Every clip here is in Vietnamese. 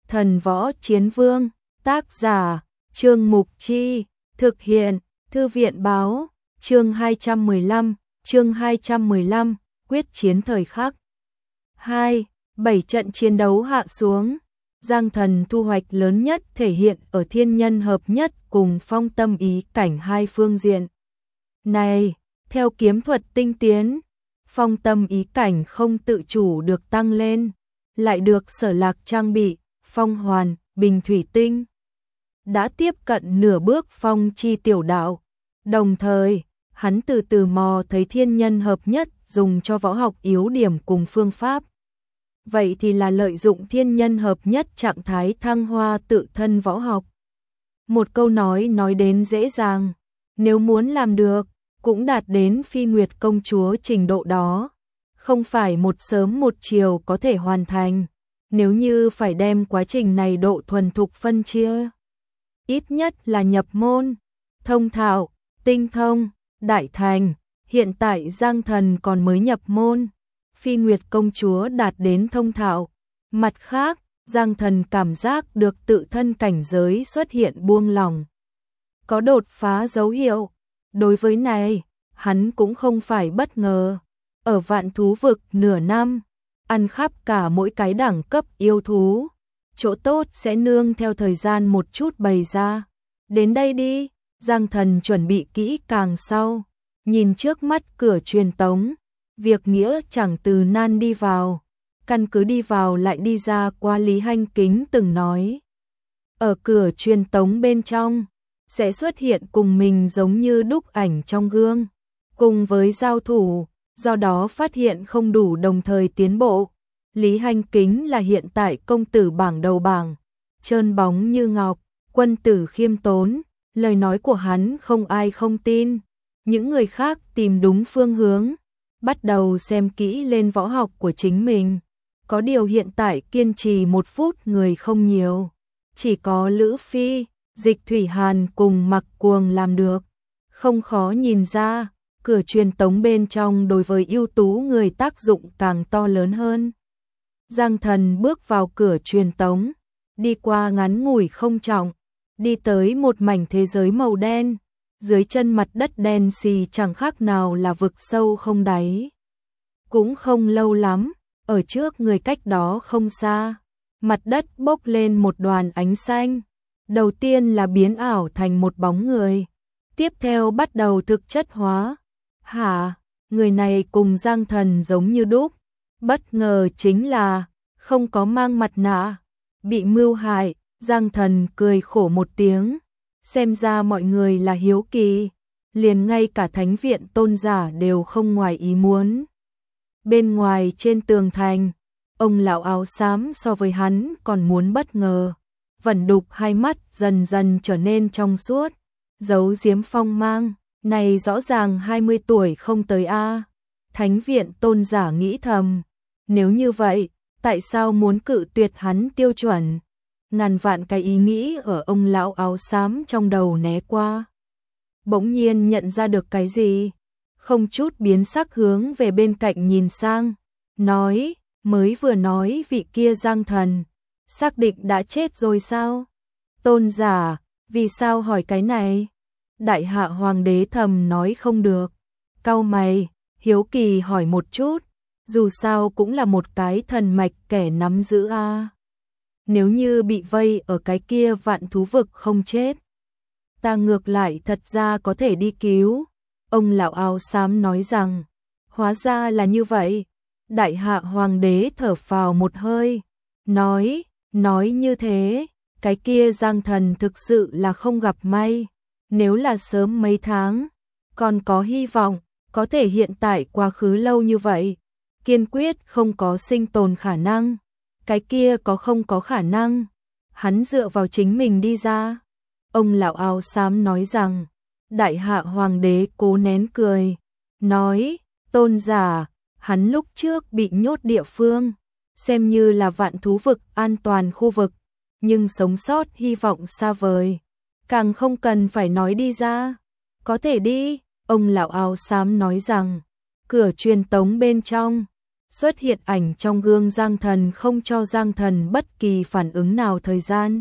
Thần Võ Chiến Vương, tác giả, Trương Mục Chi, thực hiện, Thư viện Báo, chương 215, quyết chiến thời khắc. 2. 7 trận chiến đấu hạ xuống, Giang Thần thu hoạch lớn nhất thể hiện ở thiên nhân hợp nhất cùng phong tâm ý cảnh hai phương diện. Này, theo kiếm thuật tinh tiến, phong tâm ý cảnh không tự chủ được tăng lên, lại được Sở Lạc trang bị, phong hoàn, bình thủy tinh. Đã tiếp cận nửa bước phong chi tiểu đạo, đồng thời, hắn từ từ mò thấy thiên nhân hợp nhất dùng cho võ học yếu điểm cùng phương pháp. Vậy thì là lợi dụng thiên nhân hợp nhất trạng thái thăng hoa tự thân võ học. Một câu nói đến dễ dàng, nếu muốn làm được, cũng đạt đến Phi Nguyệt công chúa trình độ đó, không phải một sớm một chiều có thể hoàn thành. Nếu như phải đem quá trình này độ thuần thục phân chia, ít nhất là nhập môn, thông thạo, tinh thông, đại thành. Hiện tại Giang Thần còn mới nhập môn, Phi Nguyệt công chúa đạt đến thông thạo. Mặt khác, Giang Thần cảm giác được tự thân cảnh giới xuất hiện buông lỏng, có đột phá dấu hiệu. Đối với này, hắn cũng không phải bất ngờ. Ở Vạn Thú Vực nửa năm, ăn khắp cả mỗi cái đẳng cấp yêu thú, chỗ tốt sẽ nương theo thời gian một chút bày ra. Đến đây đi, Giang Thần chuẩn bị kỹ càng sau, nhìn trước mắt cửa truyền tống, việc nghĩa chẳng từ nan đi vào, căn cứ đi vào lại đi ra qua Lý Hanh Kính từng nói. Ở cửa truyền tống bên trong, sẽ xuất hiện cùng mình giống như đúc ảnh trong gương, cùng với giao thủ, do đó phát hiện không đủ đồng thời tiến bộ. Lý Hanh Kính là hiện tại công tử bảng đầu bảng, trơn bóng như ngọc, quân tử khiêm tốn, lời nói của hắn không ai không tin. Những người khác tìm đúng phương hướng, bắt đầu xem kỹ lên võ học của chính mình. Có điều hiện tại kiên trì 1 phút người không nhiều, chỉ có Lữ Phi, Dịch Thủy Hàn cùng Mặc Cuồng làm được. Không khó nhìn ra, cửa truyền tống bên trong đối với ưu tú người tác dụng càng to lớn hơn. Giang Thần bước vào cửa truyền tống, đi qua ngắn ngủi không trọng, đi tới một mảnh thế giới màu đen, dưới chân mặt đất đen xì chẳng khác nào là vực sâu không đáy. Cũng không lâu lắm, ở trước người cách đó không xa, mặt đất bốc lên một đoàn ánh xanh. Đầu tiên là biến ảo thành một bóng người, tiếp theo bắt đầu thực chất hóa. Hả, người này cùng Giang Thần giống như đúc. Bất ngờ chính là không có mang mặt nạ, bị mưu hại. Giang Thần cười khổ một tiếng, xem ra mọi người là hiếu kỳ, liền ngay cả thánh viện tôn giả đều không ngoài ý muốn. Bên ngoài trên tường thành, ông lão áo xám so với hắn còn muốn bất ngờ, vẩn đục hai mắt dần dần trở nên trong suốt, giấu giếm phong mang, này rõ ràng 20 tuổi không tới a. Thánh viện tôn giả nghĩ thầm, nếu như vậy, tại sao muốn cự tuyệt hắn tiêu chuẩn? Ngàn vạn cái ý nghĩ ở ông lão áo xám trong đầu né qua. Bỗng nhiên nhận ra được cái gì, không chút biến sắc hướng về bên cạnh nhìn sang, nói, mới vừa nói vị kia Giang Thần, xác định đã chết rồi sao? Tôn giả, vì sao hỏi cái này? Đại hạ hoàng đế thầm nói không được, cau mày, hiếu kỳ hỏi một chút, dù sao cũng là một cái thần mạch kẻ nắm giữ a. Nếu như bị vây ở cái kia Vạn Thú Vực không chết, ta ngược lại thật ra có thể đi cứu. Ông lão áo xám nói rằng, hóa ra là như vậy. Đại hạ hoàng đế thở phào một hơi, nói như thế, cái kia Giang Thần thực sự là không gặp may. Nếu là sớm mấy tháng, còn có hy vọng, có thể hiện tại quá khứ lâu như vậy, kiên quyết không có sinh tồn khả năng. Cái kia không có khả năng, hắn dựa vào chính mình đi ra. Ông lão áo xám nói rằng, đại hạ hoàng đế cố nén cười, nói, tôn giả, hắn lúc trước bị nhốt địa phương, xem như là Vạn Thú Vực an toàn khu vực, nhưng sống sót hy vọng xa vời, càng không cần phải nói đi ra. Có thể đi, ông lão áo xám nói rằng, cửa truyền tống bên trong Xuất hiện ảnh trong gương Giang Thần không cho Giang Thần bất kỳ phản ứng nào. Thời gian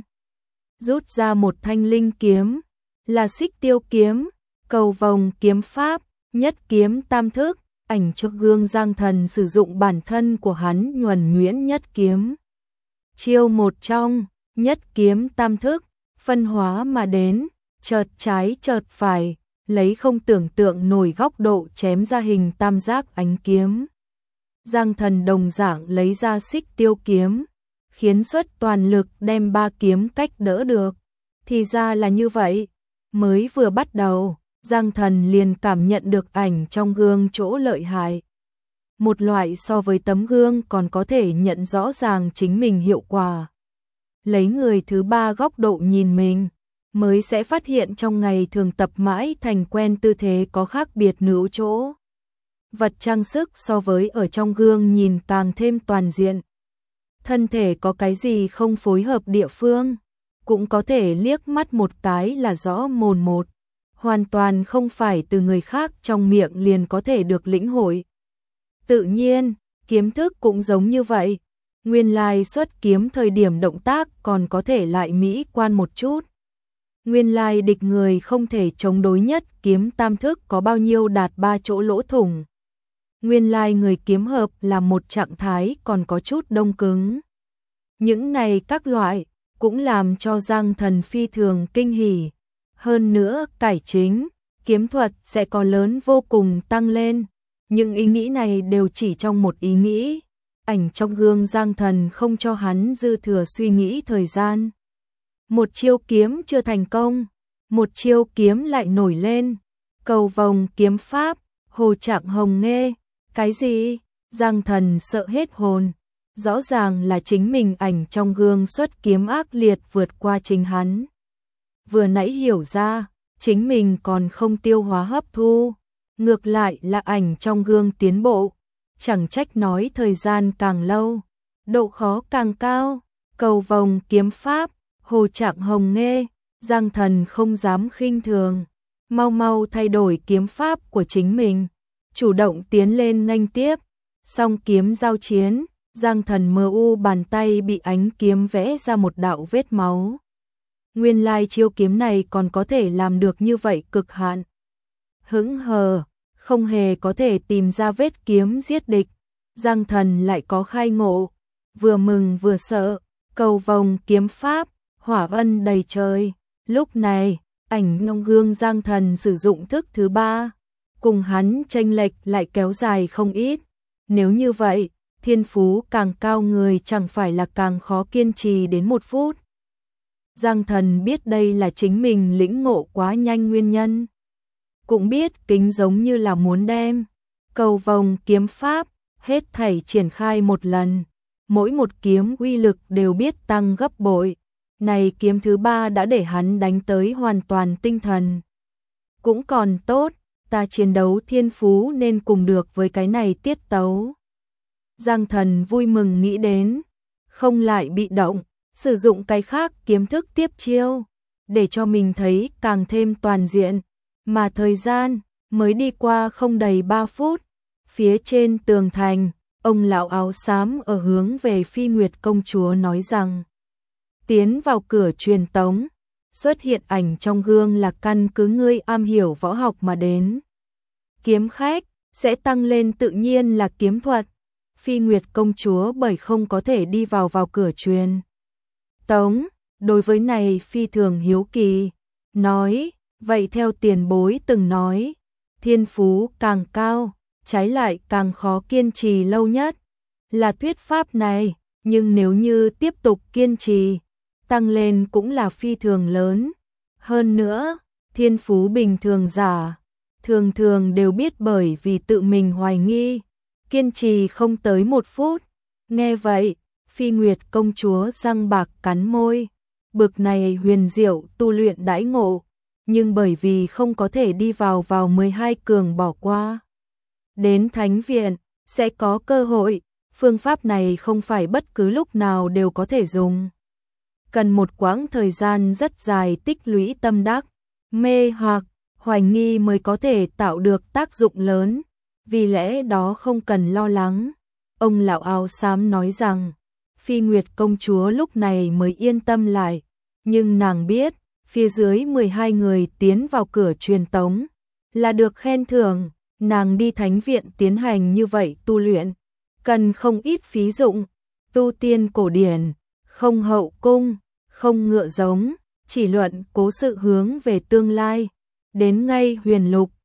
rút ra một thanh linh kiếm, là Xích Tiêu kiếm, cầu vồng kiếm pháp, nhất kiếm tam thức. Ảnh trong gương Giang Thần sử dụng bản thân của hắn nhuần nhuyễn nhất kiếm. Chiêu một trong, nhất kiếm tam thức, phân hóa mà đến, chợt trái chợt phải, lấy không tưởng tượng nổi góc độ chém ra hình tam giác ánh kiếm. Giang Thần đồng dạng lấy ra Xích Tiêu kiếm, khiến xuất toàn lực đem ba kiếm cách đỡ được. Thì ra là như vậy, mới vừa bắt đầu, Giang Thần liền cảm nhận được ảnh trong gương chỗ lợi hại. Một loại so với tấm gương còn có thể nhận rõ ràng chính mình hiệu quả. Lấy người thứ ba góc độ nhìn mình, mới sẽ phát hiện trong ngày thường tập mãi thành quen tư thế có khác biệt nữ chỗ. Vật trang sức so với ở trong gương nhìn càng thêm toàn diện. Thân thể có cái gì không phối hợp địa phương, cũng có thể liếc mắt một cái là rõ mồn một. Hoàn toàn không phải từ người khác trong miệng liền có thể được lĩnh hội. Tự nhiên, kiếm thức cũng giống như vậy. Nguyên lai xuất kiếm thời điểm động tác còn có thể lại mỹ quan một chút. Nguyên lai địch người không thể chống đối nhất kiếm tam thức có bao nhiêu đạt 3 chỗ lỗ thủng. Nguyên lai người kiếm hợp là một trạng thái còn có chút đông cứng. Những này các loại cũng làm cho Giang Thần phi thường kinh hỉ. Hơn nữa, cải chính, kiếm thuật sẽ có lớn vô cùng tăng lên. Những ý nghĩ này đều chỉ trong một ý nghĩ. Ảnh trong gương Giang Thần không cho hắn dư thừa suy nghĩ thời gian. Một chiêu kiếm chưa thành công, một chiêu kiếm lại nổi lên. Cầu vồng kiếm pháp, hồ trạng hồng nghê. Cái gì? Giang Thần sợ hết hồn. Rõ ràng là chính mình ảnh trong gương xuất kiếm ác liệt vượt qua chính hắn. Vừa nãy hiểu ra, chính mình còn không tiêu hóa hấp thu. Ngược lại là ảnh trong gương tiến bộ. Chẳng trách nói thời gian càng lâu, độ khó càng cao. Cầu vồng kiếm pháp, hồ trạng hồng nghê. Giang Thần không dám khinh thường. Mau mau thay đổi kiếm pháp của chính mình. Chủ động tiến lên nghênh tiếp. Song kiếm giao chiến, Giang Thần mờ u bàn tay bị ánh kiếm vẽ ra một đạo vết máu. Nguyên lai chiêu kiếm này còn có thể làm được như vậy cực hạn. Hững hờ, không hề có thể tìm ra vết kiếm giết địch. Giang Thần lại có khai ngộ, vừa mừng vừa sợ. Cầu vồng kiếm pháp, hỏa ân đầy trời. Lúc này, ảnh trong gương Giang Thần sử dụng thức thứ ba, cùng hắn chênh lệch lại kéo dài không ít. Nếu như vậy, thiên phú càng cao người chẳng phải là càng khó kiên trì đến 1 phút. Giang Thần biết đây là chính mình lĩnh ngộ quá nhanh nguyên nhân. Cũng biết kính giống như là muốn đem cầu vồng kiếm pháp hết thảy triển khai một lần. Mỗi một kiếm uy lực đều biết tăng gấp bội. Này kiếm thứ ba đã để hắn đánh tới hoàn toàn tinh thần. Cũng còn tốt, ta chiến đấu thiên phú nên cùng được với cái này tiết tấu. Giang Thần vui mừng nghĩ đến, không lại bị động, sử dụng cái khác kiếm thức tiếp chiêu, để cho mình thấy càng thêm toàn diện. Mà thời gian mới đi qua không đầy 3 phút, phía trên tường thành, ông lão áo xám ở hướng về Phi Nguyệt công chúa nói rằng, tiến vào cửa truyền tống, xuất hiện ảnh trong gương là căn cứ ngươi am hiểu võ học mà đến. Kiếm khách sẽ tăng lên tự nhiên là kiếm thuật. Phi Nguyệt công chúa bởi không có thể đi vào cửa truyền tống, đối với này phi thường hiếu kỳ, nói, vậy theo tiền bối từng nói, thiên phú càng cao, trái lại càng khó kiên trì lâu nhất, là thuyết pháp này, nhưng nếu như tiếp tục kiên trì, tăng lên cũng là phi thường lớn. Hơn nữa, thiên phú bình thường giả, thường thường đều biết bởi vì tự mình hoài nghi, kiên trì không tới 1 phút. Nghe vậy, Phi Nguyệt công chúa răng bạc cắn môi, bực này huyền diệu tu luyện đãi ngộ, nhưng bởi vì không có thể đi vào 12 cường bỏ qua. Đến thánh viện, sẽ có cơ hội, phương pháp này không phải bất cứ lúc nào đều có thể dùng. Cần một quãng thời gian rất dài tích lũy tâm đắc, mê hoặc, hoài nghi mới có thể tạo được tác dụng lớn, vì lẽ đó không cần lo lắng. Ông lão áo xám nói rằng, Phi Nguyệt công chúa lúc này mới yên tâm lại, nhưng nàng biết, phía dưới 12 người tiến vào cửa truyền tống, là được khen thưởng, nàng đi thánh viện tiến hành như vậy tu luyện, cần không ít phí dụng, tu tiên cổ điển, không hậu cung, không ngựa giống, chỉ luận cố sự hướng về tương lai, đến ngay huyền lục,